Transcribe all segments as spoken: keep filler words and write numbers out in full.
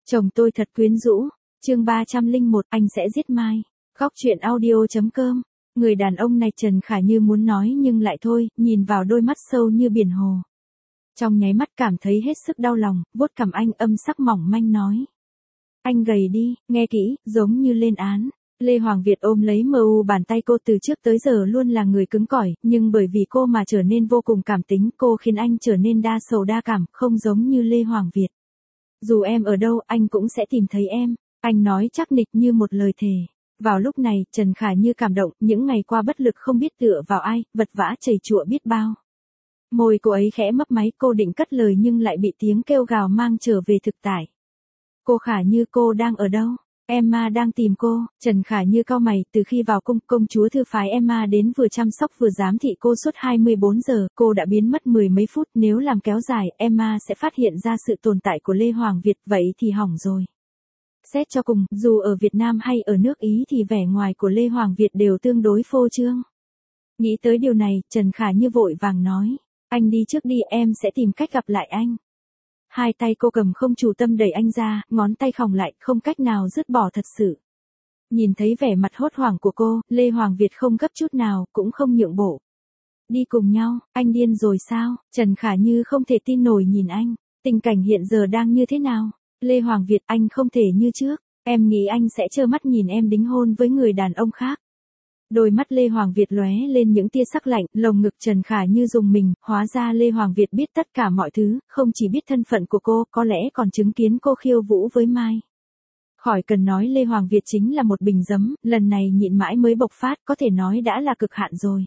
Chồng tôi thật quyến rũ. Chương ba trăm lẻ một, anh sẽ giết Mai. Góc truyện audio chấm com. Người đàn ông này Trần Khả Như muốn nói nhưng lại thôi, nhìn vào đôi mắt sâu như biển hồ. Trong nháy mắt cảm thấy hết sức đau lòng, vuốt cằm anh âm sắc mỏng manh nói. Anh gầy đi, nghe kỹ, giống như lên án. Lê Hoàng Việt ôm lấy mờ u bàn tay cô, từ trước tới giờ luôn là người cứng cỏi, nhưng bởi vì cô mà trở nên vô cùng cảm tính, cô khiến anh trở nên đa sầu đa cảm, không giống như Lê Hoàng Việt. Dù em ở đâu, anh cũng sẽ tìm thấy em, anh nói chắc nịch như một lời thề. Vào lúc này, Trần Khả Như cảm động, những ngày qua bất lực không biết tựa vào ai, vật vã chầy chụa biết bao. Môi cô ấy khẽ mấp máy, cô định cất lời nhưng lại bị tiếng kêu gào mang trở về thực tại. Cô Khả Như, cô đang ở đâu? Emma đang tìm cô. Trần Khả Như cau mày, từ khi vào cung, công chúa thư phái Emma đến vừa chăm sóc vừa giám thị cô suốt hai mươi bốn giờ, cô đã biến mất mười mấy phút, nếu làm kéo dài, Emma sẽ phát hiện ra sự tồn tại của Lê Hoàng Việt, vậy thì hỏng rồi. Xét cho cùng, dù ở Việt Nam hay ở nước Ý thì vẻ ngoài của Lê Hoàng Việt đều tương đối phô trương. Nghĩ tới điều này, Trần Khả Như vội vàng nói, anh đi trước đi, em sẽ tìm cách gặp lại anh. Hai tay cô cầm không chủ tâm đẩy anh ra, ngón tay khòng lại, không cách nào dứt bỏ thật sự. Nhìn thấy vẻ mặt hốt hoảng của cô, Lê Hoàng Việt không gấp chút nào, cũng không nhượng bộ. Đi cùng nhau, anh điên rồi sao? Trần Khả Như không thể tin nổi nhìn anh. Tình cảnh hiện giờ đang như thế nào? Lê Hoàng Việt, anh không thể như trước. Em nghĩ anh sẽ trơ mắt nhìn em đính hôn với người đàn ông khác. Đôi mắt Lê Hoàng Việt lóe lên những tia sắc lạnh, lồng ngực Trần Khả Như rùng mình, hóa ra Lê Hoàng Việt biết tất cả mọi thứ, không chỉ biết thân phận của cô, có lẽ còn chứng kiến cô khiêu vũ với Mai. Khỏi cần nói, Lê Hoàng Việt chính là một bình giấm, lần này nhịn mãi mới bộc phát, có thể nói đã là cực hạn rồi.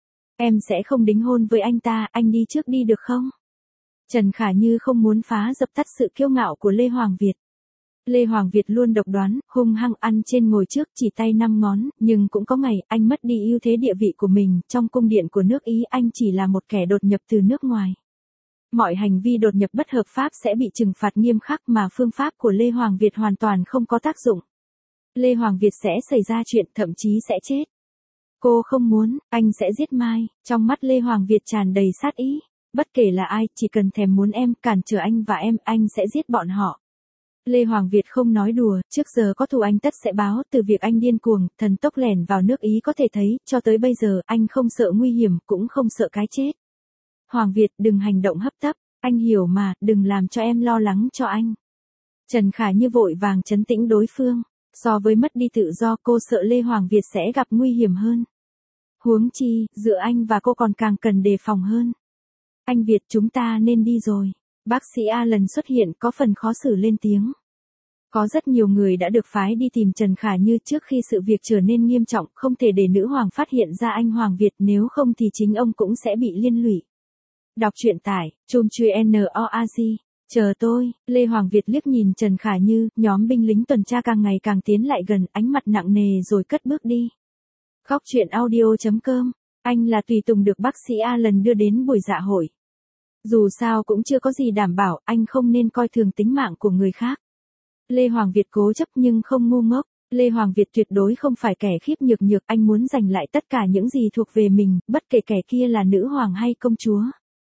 Em sẽ không đính hôn với anh ta, anh đi trước đi được không? Trần Khả Như không muốn phá dập tắt sự kiêu ngạo của Lê Hoàng Việt. Lê Hoàng Việt luôn độc đoán, hung hăng ăn trên ngồi trước, chỉ tay năm ngón, nhưng cũng có ngày, anh mất đi ưu thế địa vị của mình, trong cung điện của nước Ý anh chỉ là một kẻ đột nhập từ nước ngoài. Mọi hành vi đột nhập bất hợp pháp sẽ bị trừng phạt nghiêm khắc mà phương pháp của Lê Hoàng Việt hoàn toàn không có tác dụng. Lê Hoàng Việt sẽ xảy ra chuyện, thậm chí sẽ chết. Cô không muốn, anh sẽ giết Mai, trong mắt Lê Hoàng Việt tràn đầy sát ý. Bất kể là ai, chỉ cần thèm muốn em, cản trở anh và em, anh sẽ giết bọn họ. Lê Hoàng Việt không nói đùa, trước giờ có thù anh tất sẽ báo, từ việc anh điên cuồng, thần tốc lẻn vào nước Ý có thể thấy, cho tới bây giờ, anh không sợ nguy hiểm, cũng không sợ cái chết. Hoàng Việt, đừng hành động hấp tấp, anh hiểu mà, đừng làm cho em lo lắng cho anh. Trần Khả Như vội vàng trấn tĩnh đối phương, so với mất đi tự do cô sợ Lê Hoàng Việt sẽ gặp nguy hiểm hơn. Huống chi, giữa anh và cô còn càng cần đề phòng hơn. Anh Việt, chúng ta nên đi rồi. Bác sĩ Alan xuất hiện, có phần khó xử lên tiếng. Có rất nhiều người đã được phái đi tìm Trần Khả Như trước khi sự việc trở nên nghiêm trọng, không thể để nữ hoàng phát hiện ra anh Hoàng Việt, nếu không thì chính ông cũng sẽ bị liên lụy. Đọc truyện tải, chum chui N O A G. Chờ tôi, Lê Hoàng Việt liếc nhìn Trần Khả Như, nhóm binh lính tuần tra càng ngày càng tiến lại gần, ánh mặt nặng nề rồi cất bước đi. Góc truyện audio chấm com. Anh là tùy tùng được bác sĩ Alan đưa đến buổi dạ hội. Dù sao cũng chưa có gì đảm bảo, anh không nên coi thường tính mạng của người khác. Lê Hoàng Việt cố chấp nhưng không ngu ngốc. Lê Hoàng Việt tuyệt đối không phải kẻ khiếp nhược nhược, anh muốn giành lại tất cả những gì thuộc về mình, bất kể kẻ kia là nữ hoàng hay công chúa.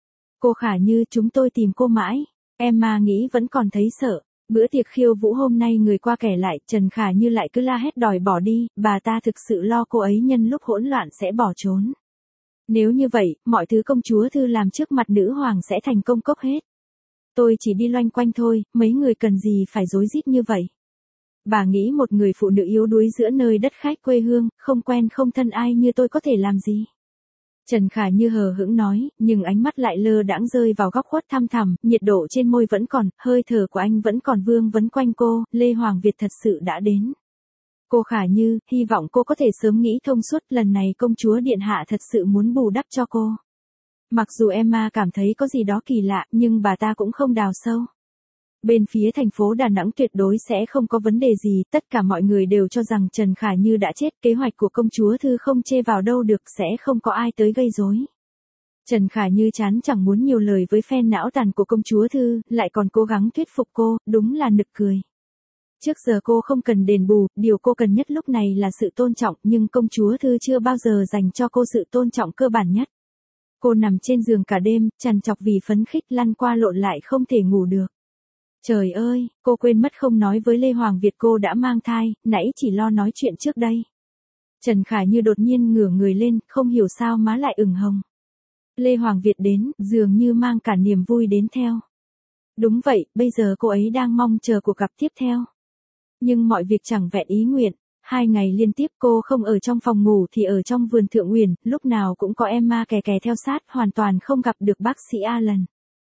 Cô Khả Như, chúng tôi tìm cô mãi. Emma nghĩ vẫn còn thấy sợ. Bữa tiệc khiêu vũ hôm nay người qua kẻ lại, Trần Khả Như lại cứ la hét đòi bỏ đi, bà ta thực sự lo cô ấy nhân lúc hỗn loạn sẽ bỏ trốn. Nếu như vậy, mọi thứ công chúa thư làm trước mặt nữ hoàng sẽ thành công cốc hết. Tôi chỉ đi loanh quanh thôi, mấy người cần gì phải rối rít như vậy. Bà nghĩ một người phụ nữ yếu đuối giữa nơi đất khách quê hương, không quen không thân ai như tôi có thể làm gì. Trần Khả Như hờ hững nói, nhưng ánh mắt lại lơ đãng rơi vào góc khuất thăm thẳm, nhiệt độ trên môi vẫn còn, hơi thở của anh vẫn còn vương vấn quanh cô, Lê Hoàng Việt thật sự đã đến. Cô Khả Như, hy vọng cô có thể sớm nghĩ thông suốt, lần này công chúa điện hạ thật sự muốn bù đắp cho cô. Mặc dù Emma cảm thấy có gì đó kỳ lạ, nhưng bà ta cũng không đào sâu. Bên phía thành phố Đà Nẵng tuyệt đối sẽ không có vấn đề gì, tất cả mọi người đều cho rằng Trần Khả Như đã chết, kế hoạch của công chúa thư không chê vào đâu được, sẽ không có ai tới gây rối. Trần Khả Như chán chẳng muốn nhiều lời với phen não tàn của công chúa thư, lại còn cố gắng thuyết phục cô, đúng là nực cười. Trước giờ cô không cần đền bù, điều cô cần nhất lúc này là sự tôn trọng, nhưng công chúa thư chưa bao giờ dành cho cô sự tôn trọng cơ bản nhất. Cô nằm trên giường cả đêm, trằn trọc vì phấn khích, lăn qua lộn lại không thể ngủ được. Trời ơi, cô quên mất không nói với Lê Hoàng Việt cô đã mang thai, nãy chỉ lo nói chuyện trước đây. Trần Khải Như đột nhiên ngửa người lên, không hiểu sao má lại ửng hồng. Lê Hoàng Việt đến, dường như mang cả niềm vui đến theo. Đúng vậy, bây giờ cô ấy đang mong chờ cuộc gặp tiếp theo. Nhưng mọi việc chẳng vẹn ý nguyện. Hai ngày liên tiếp cô không ở trong phòng ngủ thì ở trong vườn Thượng Uyển, lúc nào cũng có Emma kè kè theo sát, hoàn toàn không gặp được bác sĩ Alan.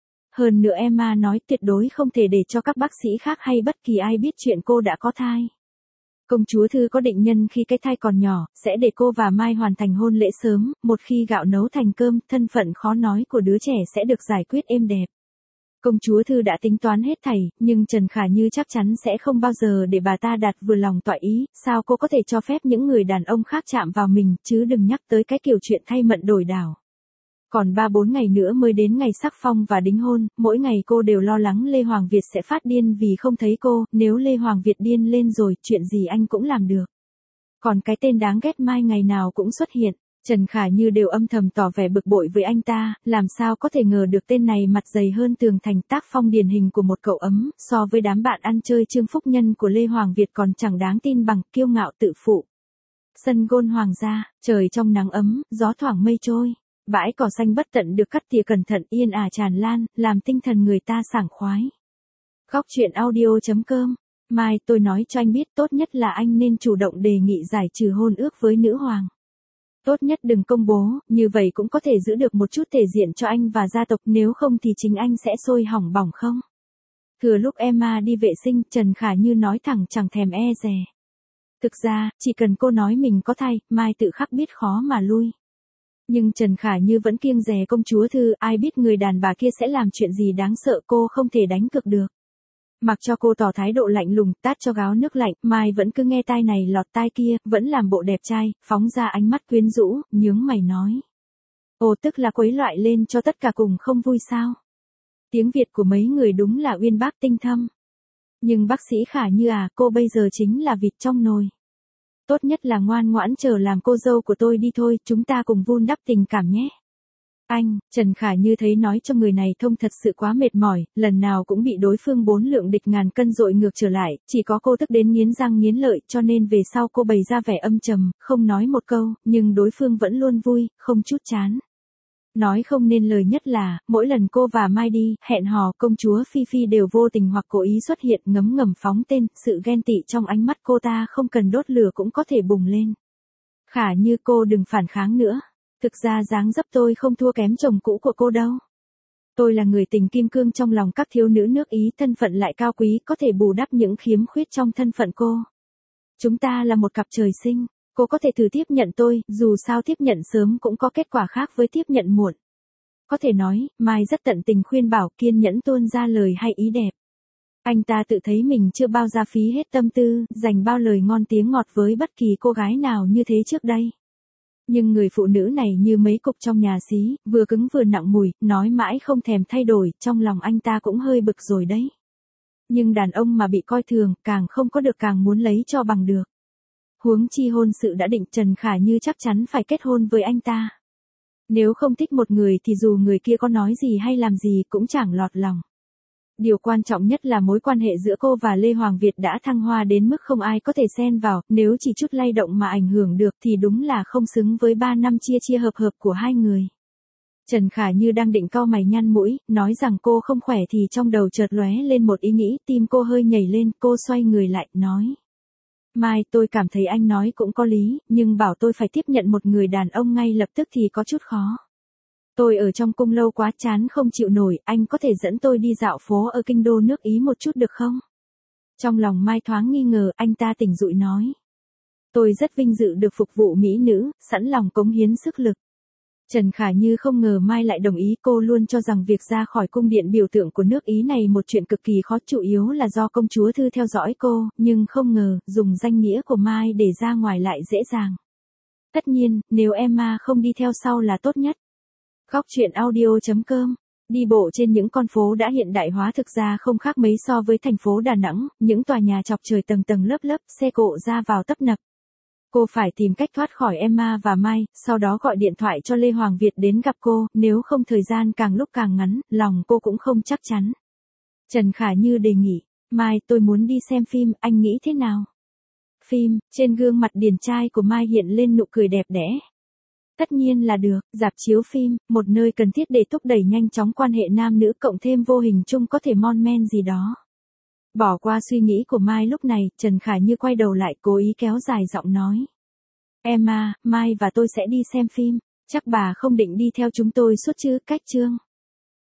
Hơn nữa Emma nói tuyệt đối không thể để cho các bác sĩ khác hay bất kỳ ai biết chuyện cô đã có thai. Công chúa Thư có định nhân khi cái thai còn nhỏ, sẽ để cô và Mai hoàn thành hôn lễ sớm, một khi gạo nấu thành cơm, thân phận khó nói của đứa trẻ sẽ được giải quyết êm đẹp. Công chúa Thư đã tính toán hết thảy, nhưng Trần Khả Như chắc chắn sẽ không bao giờ để bà ta đặt vừa lòng tọa ý, sao cô có thể cho phép những người đàn ông khác chạm vào mình, chứ đừng nhắc tới cái kiểu chuyện thay mận đổi đảo. Còn ba bốn ngày nữa mới đến ngày sắc phong và đính hôn, mỗi ngày cô đều lo lắng Lê Hoàng Việt sẽ phát điên vì không thấy cô, nếu Lê Hoàng Việt điên lên rồi, chuyện gì anh cũng làm được. Còn cái tên đáng ghét Mai ngày nào cũng xuất hiện, Trần Khả Như đều âm thầm tỏ vẻ bực bội với anh ta, làm sao có thể ngờ được tên này mặt dày hơn tường thành, tác phong điển hình của một cậu ấm, so với đám bạn ăn chơi Trương Phúc Nhân của Lê Hoàng Việt còn chẳng đáng tin bằng, kiêu ngạo tự phụ. Sân gôn hoàng gia, trời trong nắng ấm, gió thoảng mây trôi. Bãi cỏ xanh bất tận được cắt tỉa cẩn thận, yên ả tràn lan, làm tinh thần người ta sảng khoái. Góc truyện audio chấm com. Mai, tôi nói cho anh biết, tốt nhất là anh nên chủ động đề nghị giải trừ hôn ước với nữ hoàng. Tốt nhất đừng công bố, như vậy cũng có thể giữ được một chút thể diện cho anh và gia tộc, nếu không thì chính anh sẽ sôi hỏng bỏng không. Thừa lúc Emma đi vệ sinh, Trần Khả Như nói thẳng chẳng thèm e dè. Thực ra, chỉ cần cô nói mình có thai, Mai tự khắc biết khó mà lui. Nhưng Trần Khả Như vẫn kiêng dè công chúa Thư, ai biết người đàn bà kia sẽ làm chuyện gì đáng sợ, cô không thể đánh cược được. Mặc cho cô tỏ thái độ lạnh lùng, tát cho gáo nước lạnh, Mai vẫn cứ nghe tai này lọt tai kia, vẫn làm bộ đẹp trai, phóng ra ánh mắt quyến rũ, nhướng mày nói. Ồ, tức là quấy loại lên cho tất cả cùng không vui sao? Tiếng Việt của mấy người đúng là uyên bác tinh thâm. Nhưng bác sĩ Khả Như à, cô bây giờ chính là vịt trong nồi. Tốt nhất là ngoan ngoãn chờ làm cô dâu của tôi đi thôi, chúng ta cùng vun đắp tình cảm nhé. Anh, Trần Khả Như thấy nói cho người này thông thật sự quá mệt mỏi, lần nào cũng bị đối phương bốn lượng địch ngàn cân dội ngược trở lại, chỉ có cô tức đến nghiến răng nghiến lợi, cho nên về sau cô bày ra vẻ âm trầm, không nói một câu, nhưng đối phương vẫn luôn vui, không chút chán. Nói không nên lời nhất là, mỗi lần cô và Mai đi, hẹn hò, công chúa Phi Phi đều vô tình hoặc cố ý xuất hiện, ngấm ngầm phóng tên, sự ghen tị trong ánh mắt cô ta không cần đốt lửa cũng có thể bùng lên. Khả Như, cô đừng phản kháng nữa. Thực ra dáng dấp tôi không thua kém chồng cũ của cô đâu. Tôi là người tình kim cương trong lòng các thiếu nữ nước Ý, thân phận lại cao quý, có thể bù đắp những khiếm khuyết trong thân phận cô. Chúng ta là một cặp trời sinh. Cô có thể thử tiếp nhận tôi, dù sao tiếp nhận sớm cũng có kết quả khác với tiếp nhận muộn. Có thể nói, Mai rất tận tình khuyên bảo, kiên nhẫn tuôn ra lời hay ý đẹp. Anh ta tự thấy mình chưa bao ra phí hết tâm tư, dành bao lời ngon tiếng ngọt với bất kỳ cô gái nào như thế trước đây. Nhưng người phụ nữ này như mấy cục trong nhà xí, vừa cứng vừa nặng mùi, nói mãi không thèm thay đổi, trong lòng anh ta cũng hơi bực rồi đấy. Nhưng đàn ông mà bị coi thường, càng không có được càng muốn lấy cho bằng được. Huống chi hôn sự đã định, Trần Khả Như chắc chắn phải kết hôn với anh ta. Nếu không thích một người thì dù người kia có nói gì hay làm gì cũng chẳng lọt lòng. Điều quan trọng nhất là mối quan hệ giữa cô và Lê Hoàng Việt đã thăng hoa đến mức không ai có thể xen vào, nếu chỉ chút lay động mà ảnh hưởng được thì đúng là không xứng với ba năm chia chia hợp hợp của hai người. Trần Khả Như đang định cau mày nhăn mũi, nói rằng cô không khỏe thì trong đầu chợt lóe lên một ý nghĩ, tim cô hơi nhảy lên, cô xoay người lại, nói. Mai, tôi cảm thấy anh nói cũng có lý, nhưng bảo tôi phải tiếp nhận một người đàn ông ngay lập tức thì có chút khó. Tôi ở trong cung lâu quá chán không chịu nổi, anh có thể dẫn tôi đi dạo phố ở kinh đô nước Ý một chút được không? Trong lòng Mai thoáng nghi ngờ, anh ta tỉnh dụi nói. Tôi rất vinh dự được phục vụ mỹ nữ, sẵn lòng cống hiến sức lực. Trần Khả Như không ngờ Mai lại đồng ý, cô luôn cho rằng việc ra khỏi cung điện biểu tượng của nước Ý này một chuyện cực kỳ khó, chủ yếu là do công chúa Thư theo dõi cô, nhưng không ngờ, dùng danh nghĩa của Mai để ra ngoài lại dễ dàng. Tất nhiên, nếu Emma không đi theo sau là tốt nhất. Góc truyện audio chấm com. Đi bộ trên những con phố đã hiện đại hóa thực ra không khác mấy so với thành phố Đà Nẵng, những tòa nhà chọc trời tầng tầng lớp lớp, xe cộ ra vào tấp nập. Cô phải tìm cách thoát khỏi Emma và Mai, sau đó gọi điện thoại cho Lê Hoàng Việt đến gặp cô, nếu không thời gian càng lúc càng ngắn, lòng cô cũng không chắc chắn. Trần Khả Như đề nghị, Mai tôi muốn đi xem phim, anh nghĩ thế nào? Phim, trên gương mặt điển trai của Mai hiện lên nụ cười đẹp đẽ. Tất nhiên là được, rạp chiếu phim, một nơi cần thiết để thúc đẩy nhanh chóng quan hệ nam nữ cộng thêm vô hình chung có thể mon men gì đó. Bỏ qua suy nghĩ của Mai lúc này, Trần Khả Như quay đầu lại cố ý kéo dài giọng nói. Em à, Mai và tôi sẽ đi xem phim, chắc bà không định đi theo chúng tôi suốt chứ, cách chương.